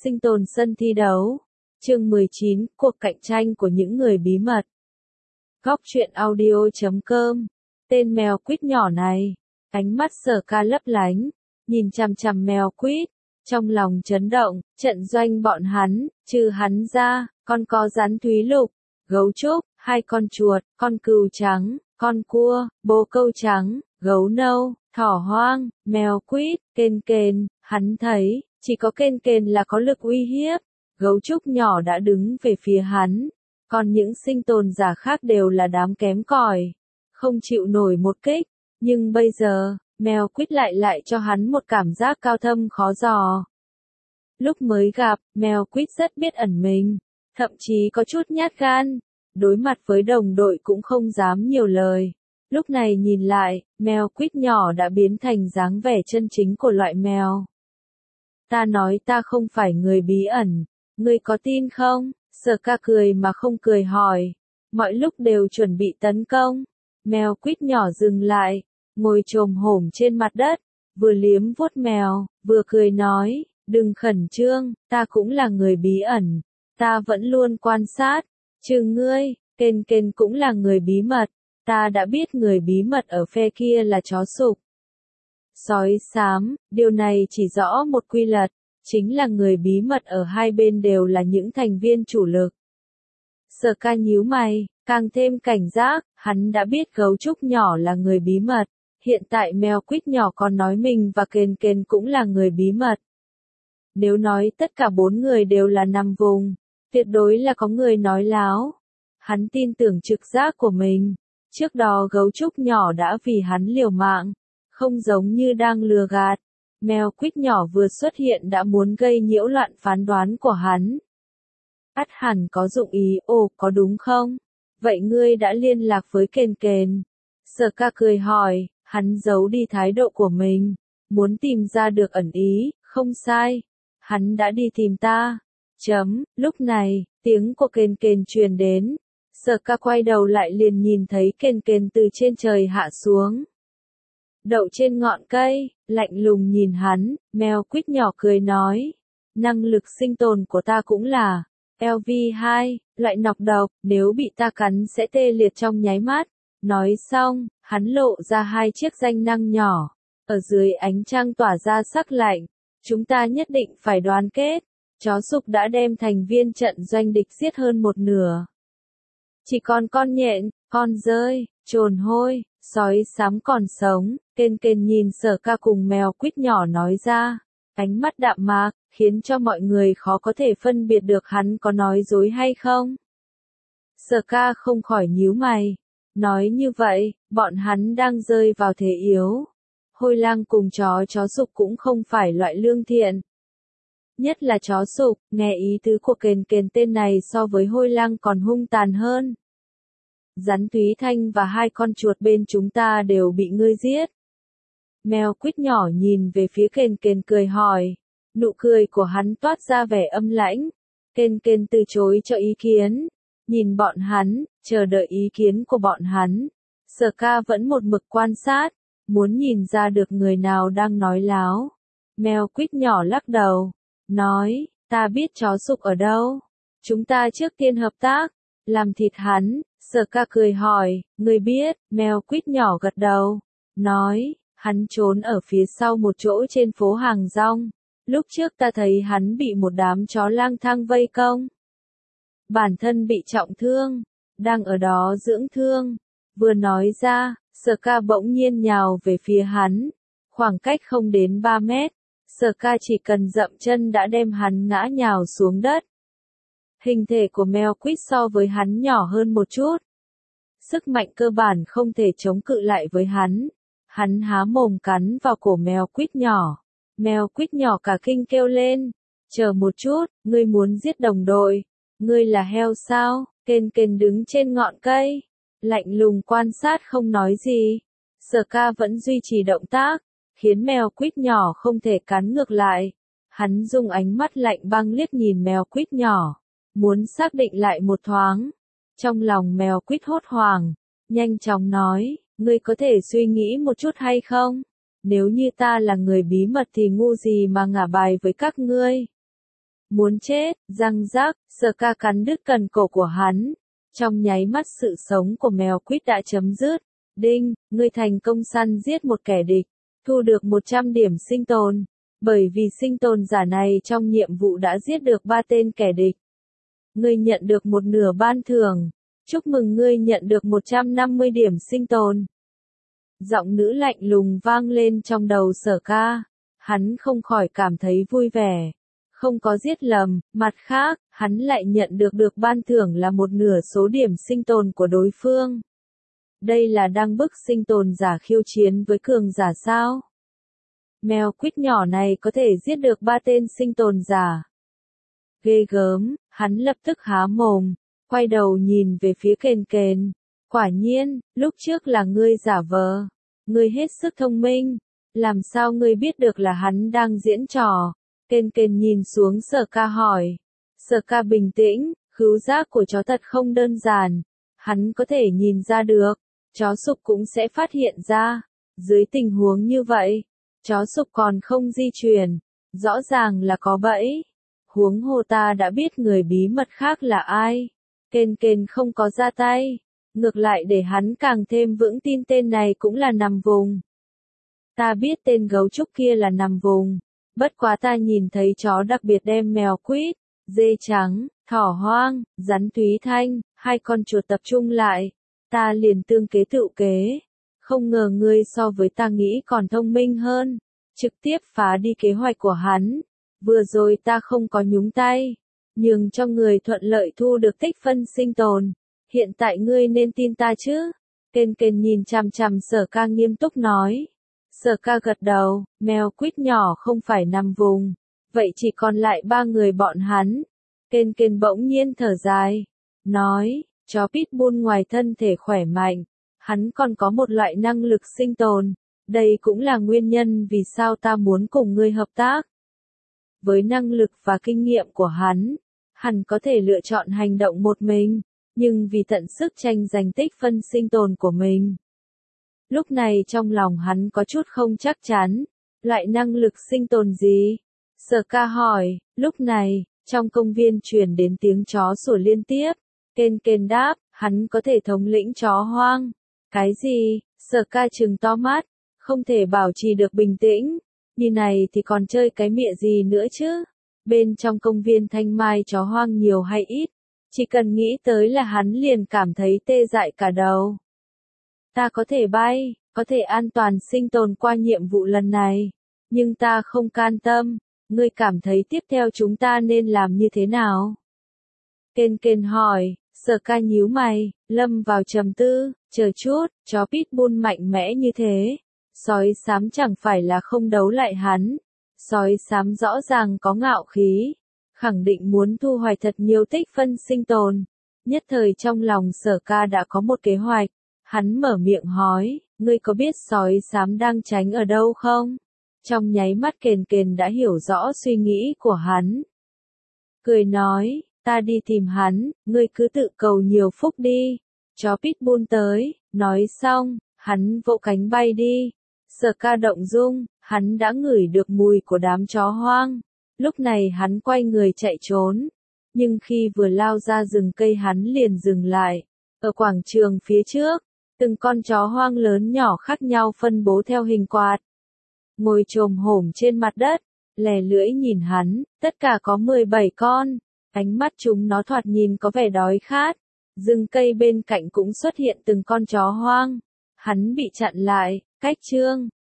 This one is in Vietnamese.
Sinh tồn sân thi đấu. Chương 19, cuộc cạnh tranh của những người bí mật. Góc truyện audio.com. Tên mèo quýt nhỏ này, ánh mắt Sở Ca lấp lánh, nhìn chằm chằm mèo quýt, trong lòng chấn động, trận doanh bọn hắn, trừ hắn ra, còn có rắn thúy lục, gấu trúc, hai con chuột, con cừu trắng, con cua, bồ câu trắng, gấu nâu, thỏ hoang, mèo quýt, kên kền, hắn thấy, chỉ có kên kền là có lực uy hiếp, gấu trúc nhỏ đã đứng về phía hắn, còn những sinh tồn giả khác đều là đám kém cỏi, không chịu nổi một kích, nhưng bây giờ, mèo quýt lại cho hắn một cảm giác cao thâm khó dò. Lúc mới gặp, mèo quýt rất biết ẩn mình, thậm chí có chút nhát gan, đối mặt với đồng đội cũng không dám nhiều lời. Lúc này nhìn lại, mèo quýt nhỏ đã biến thành dáng vẻ chân chính của loại mèo. Ta nói ta không phải người bí ẩn, ngươi có tin không? Sở Ca cười mà không cười hỏi, mọi lúc đều chuẩn bị tấn công. Mèo quýt nhỏ dừng lại, ngồi chồm hổm trên mặt đất, vừa liếm vuốt mèo, vừa cười nói, đừng khẩn trương, ta cũng là người bí ẩn, ta vẫn luôn quan sát, trừ ngươi, kên kên cũng là người bí mật, ta đã biết người bí mật ở phe kia là chó sục. Sói xám, điều này chỉ rõ một quy luật, chính là người bí mật ở hai bên đều là những thành viên chủ lực. Sở Ca nhíu mày, càng thêm cảnh giác, hắn đã biết gấu trúc nhỏ là người bí mật, hiện tại mèo quýt nhỏ còn nói mình và kên kên cũng là người bí mật. Nếu nói tất cả bốn người đều là nằm vùng, tuyệt đối là có người nói láo. Hắn tin tưởng trực giác của mình, trước đó gấu trúc nhỏ đã vì hắn liều mạng, không giống như đang lừa gạt. Mèo quýt nhỏ vừa xuất hiện đã muốn gây nhiễu loạn phán đoán của hắn. Ắt hẳn có dụng ý, ồ, có đúng không? Vậy ngươi đã liên lạc với kên kên? Sở Ca cười hỏi, hắn giấu đi thái độ của mình, muốn tìm ra được ẩn ý, không sai. Hắn đã đi tìm ta. Lúc này, tiếng của kên kên truyền đến. Sở Ca quay đầu lại liền nhìn thấy kên kên từ trên trời hạ xuống. Đậu trên ngọn cây, lạnh lùng nhìn hắn, mèo quýt nhỏ cười nói. Năng lực sinh tồn của ta cũng là LV2, loại nọc độc, nếu bị ta cắn sẽ tê liệt trong nháy mắt. Nói xong, hắn lộ ra hai chiếc danh năng nhỏ, ở dưới ánh trăng tỏa ra sắc lạnh. Chúng ta nhất định phải đoàn kết. Chó sục đã đem thành viên trận doanh địch giết hơn một nửa. Chỉ còn con nhện, con dơi, trồn hôi, sói xám còn sống. Kên kên nhìn Sở Ca cùng mèo quýt nhỏ nói ra, ánh mắt đạm mạc, khiến cho mọi người khó có thể phân biệt được hắn có nói dối hay không. Sở Ca không khỏi nhíu mày, nói như vậy, bọn hắn đang rơi vào thế yếu. Hôi lang cùng chó sục cũng không phải loại lương thiện. Nhất là chó sục, nghe ý tứ của kên kên tên này so với hôi lang còn hung tàn hơn. Rắn Thúy Thanh và hai con chuột bên chúng ta đều bị ngươi giết. Mèo quýt nhỏ nhìn về phía kên kên cười hỏi, nụ cười của hắn toát ra vẻ âm lãnh. Kên kên từ chối cho ý kiến, nhìn bọn hắn, chờ đợi ý kiến của bọn hắn. Sở Ca vẫn một mực quan sát, muốn nhìn ra được người nào đang nói láo. Mèo quýt nhỏ lắc đầu, nói, ta biết chó sục ở đâu. Chúng ta trước tiên hợp tác, làm thịt hắn. Sở Ca cười hỏi, ngươi biết? Mèo quýt nhỏ gật đầu, nói, hắn trốn ở phía sau một chỗ trên phố Hàng Rong. Lúc trước ta thấy hắn bị một đám chó lang thang vây công. Bản thân bị trọng thương, đang ở đó dưỡng thương. Vừa nói ra, Sở Ca bỗng nhiên nhào về phía hắn. Khoảng cách không đến 3 mét. Sở Ca chỉ cần dậm chân đã đem hắn ngã nhào xuống đất. Hình thể của mèo quýt so với hắn nhỏ hơn một chút. Sức mạnh cơ bản không thể chống cự lại với hắn. Hắn há mồm cắn vào cổ mèo quýt nhỏ. Mèo quýt nhỏ cả kinh kêu lên. Chờ một chút, ngươi muốn giết đồng đội. Ngươi là heo sao? Kên kên đứng trên ngọn cây. Lạnh lùng quan sát không nói gì. Sở Ca vẫn duy trì động tác, khiến mèo quýt nhỏ không thể cắn ngược lại. Hắn dùng ánh mắt lạnh băng liếc nhìn mèo quýt nhỏ, muốn xác định lại một thoáng. Trong lòng mèo quýt hốt hoảng, nhanh chóng nói, ngươi có thể suy nghĩ một chút hay không? Nếu như ta là người bí mật thì ngu gì mà ngả bài với các ngươi? Muốn chết, răng rác, Sở Ca cắn đứt cần cổ của hắn. Trong nháy mắt sự sống của mèo quýt đã chấm dứt. Đinh, ngươi thành công săn giết một kẻ địch, thu được 100 điểm sinh tồn. Bởi vì sinh tồn giả này trong nhiệm vụ đã giết được 3 tên kẻ địch. Ngươi nhận được một nửa ban thưởng. Chúc mừng ngươi nhận được 150 điểm sinh tồn. Giọng nữ lạnh lùng vang lên trong đầu Sở Ca. Hắn không khỏi cảm thấy vui vẻ. Không có giết lầm, mặt khác, hắn lại nhận được ban thưởng là một nửa số điểm sinh tồn của đối phương. Đây là đang bức sinh tồn giả khiêu chiến với cường giả sao? Mèo quýt nhỏ này có thể giết được 3 tên sinh tồn giả. Ghê gớm, hắn lập tức há mồm, quay đầu nhìn về phía Kền Kền. Quả nhiên, lúc trước là ngươi giả vờ. Ngươi hết sức thông minh. Làm sao ngươi biết được là hắn đang diễn trò? Kền Kền nhìn xuống Sở Ca hỏi. Sở Ca bình tĩnh, khứu giác của chó thật không đơn giản. Hắn có thể nhìn ra được. Chó sục cũng sẽ phát hiện ra. Dưới tình huống như vậy, chó sục còn không di chuyển. Rõ ràng là có bẫy. Huống hồ ta đã biết người bí mật khác là ai. Kền Kền không có ra tay. Ngược lại để hắn càng thêm vững tin tên này cũng là nằm vùng. Ta biết tên gấu trúc kia là nằm vùng. Bất quá ta nhìn thấy chó đặc biệt đem mèo quýt, dê trắng, thỏ hoang, rắn Thúy Thanh, 2 con chuột tập trung lại. Ta liền tương kế tựu kế. Không ngờ ngươi so với ta nghĩ còn thông minh hơn. Trực tiếp phá đi kế hoạch của hắn. Vừa rồi ta không có nhúng tay. Nhưng cho người thuận lợi thu được tích phân sinh tồn. Hiện tại ngươi nên tin ta chứ? Kền Kền nhìn chằm chằm Sở Ca nghiêm túc nói. Sở Ca gật đầu, mèo quýt nhỏ không phải nằm vùng. Vậy chỉ còn lại 3 người bọn hắn. Kền Kền bỗng nhiên thở dài. Nói, chó Pitbull ngoài thân thể khỏe mạnh. Hắn còn có một loại năng lực sinh tồn. Đây cũng là nguyên nhân vì sao ta muốn cùng ngươi hợp tác. Với năng lực và kinh nghiệm của hắn, hắn có thể lựa chọn hành động một mình. Nhưng vì tận sức tranh giành tích phân sinh tồn của mình. Lúc này trong lòng hắn có chút không chắc chắn. Loại năng lực sinh tồn gì? Sở Ca hỏi. Lúc này, trong công viên truyền đến tiếng chó sủa liên tiếp. Kền Kền đáp, hắn có thể thống lĩnh chó hoang. Cái gì? Sở Ca trừng to mắt. Không thể bảo trì được bình tĩnh. Như này thì còn chơi cái mịa gì nữa chứ? Bên trong công viên thanh mai chó hoang nhiều hay ít? Chỉ cần nghĩ tới là hắn liền cảm thấy tê dại cả đầu. Ta có thể bay, có thể an toàn sinh tồn qua nhiệm vụ lần này. Nhưng ta không can tâm. Ngươi cảm thấy tiếp theo chúng ta nên làm như thế nào? Kền Kền hỏi. Sở Ca nhíu mày, lâm vào trầm tư. Chờ chút, chó Pitbull mạnh mẽ như thế. Sói xám chẳng phải là không đấu lại hắn. Sói xám rõ ràng có ngạo khí. Khẳng định muốn thu hoạch thật nhiều tích phân sinh tồn. Nhất thời trong lòng Sở Ca đã có một kế hoạch. Hắn mở miệng hỏi, ngươi có biết sói xám đang tránh ở đâu không? Trong nháy mắt Kền Kền đã hiểu rõ suy nghĩ của hắn. Cười nói, ta đi tìm hắn, ngươi cứ tự cầu nhiều phúc đi. Chó Pitbull tới, nói xong, hắn vỗ cánh bay đi. Sở Ca động dung, hắn đã ngửi được mùi của đám chó hoang. Lúc này hắn quay người chạy trốn. Nhưng khi vừa lao ra rừng cây hắn liền dừng lại. Ở quảng trường phía trước, từng con chó hoang lớn nhỏ khác nhau phân bố theo hình quạt. Ngồi chồm hổm trên mặt đất, lè lưỡi nhìn hắn, tất cả có 17 con. Ánh mắt chúng nó thoạt nhìn có vẻ đói khát. Rừng cây bên cạnh cũng xuất hiện từng con chó hoang. Hắn bị chặn lại, cách chương.